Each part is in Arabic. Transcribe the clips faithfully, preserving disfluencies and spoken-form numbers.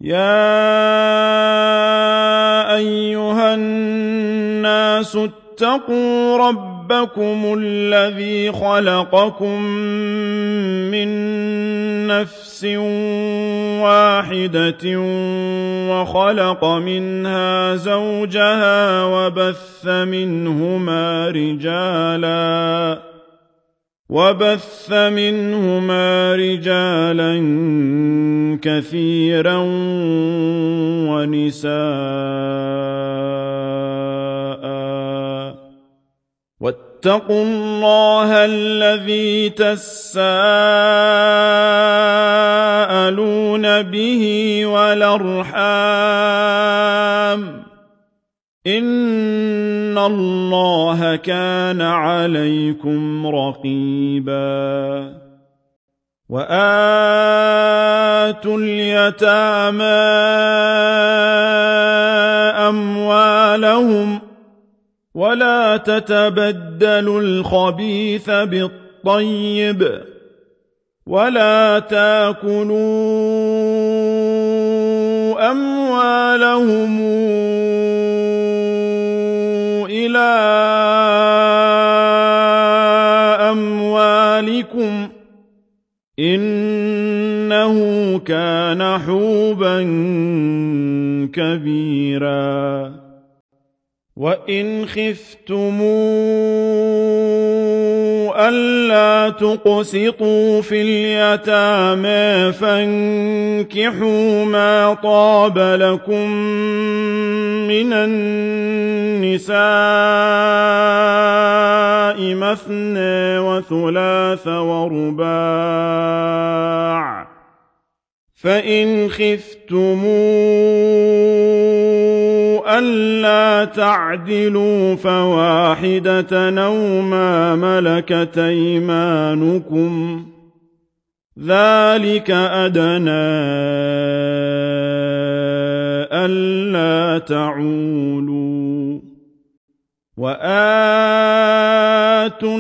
يا أيها الناس اتقوا ربكم الذي خلقكم من نفس واحدة وخلق منها زوجها وبث منهما رجالا وبث منهما رجالا كثيرا ونساء واتقوا الله الذي تساءلون به والأرحام إن الله كان عليكم رقيبا وآتوا اليتامى أموالهم ولا تتبدلوا الخبيث بالطيب ولا تاكلوا أموالهم إلى أموالكم إنه كان حوبا كبيرا وإن خفتموا ألا تقسطوا في اليتامى فانكحوا ما طاب لكم من النساء مثنى وثلاث ورباع فإن خفتموا ألا تعدلوا فواحدة أو ما ملكت أيمانكم ذلك أدنى ألا تعولوا وآتوا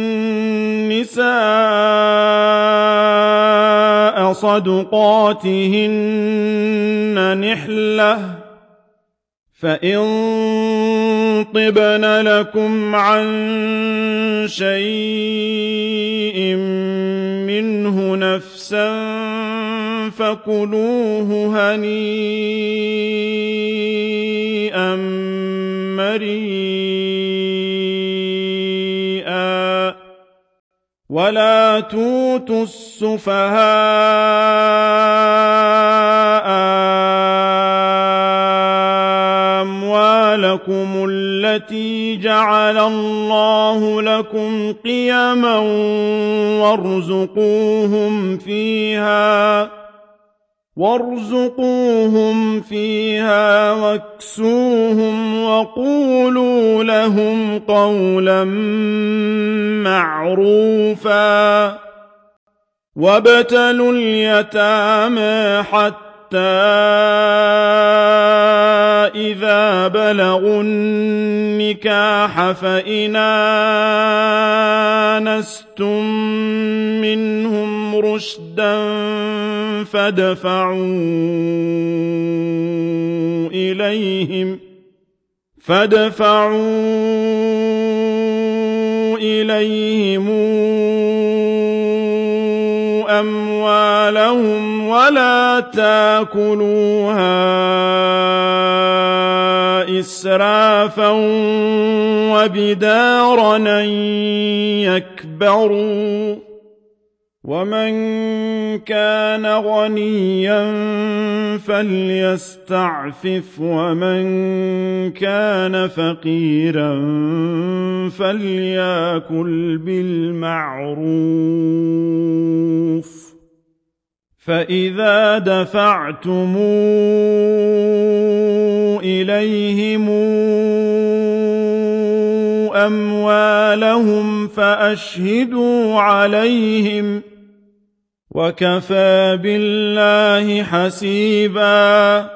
النساء صدقاتهن نحلة فإن طبن لكم عن شيء منه نفسا فكلوه هنيئا مريئا ولا توتوا السفهاء أموالكم التي جعل الله لكم قيما وارزقوهم فيها وارزقوهم فيها واكسوهم وقولوا لهم قولا معروفا وابتلوا اليتامى حتى إذا بلغوا النكاح فإن آنستم منهم رشدا فادفعوا إليهم فادفعوا إليهم أموالهم ولا تاكلوها إسرافا وبدارا أن يكبروا ومن كان غنيا فليستعفف ومن كان فقيرا فليأكل بالمعروف فإذا دفعتم إليهم أموالهم فأشهدوا عليهم وكفى بالله حسيبا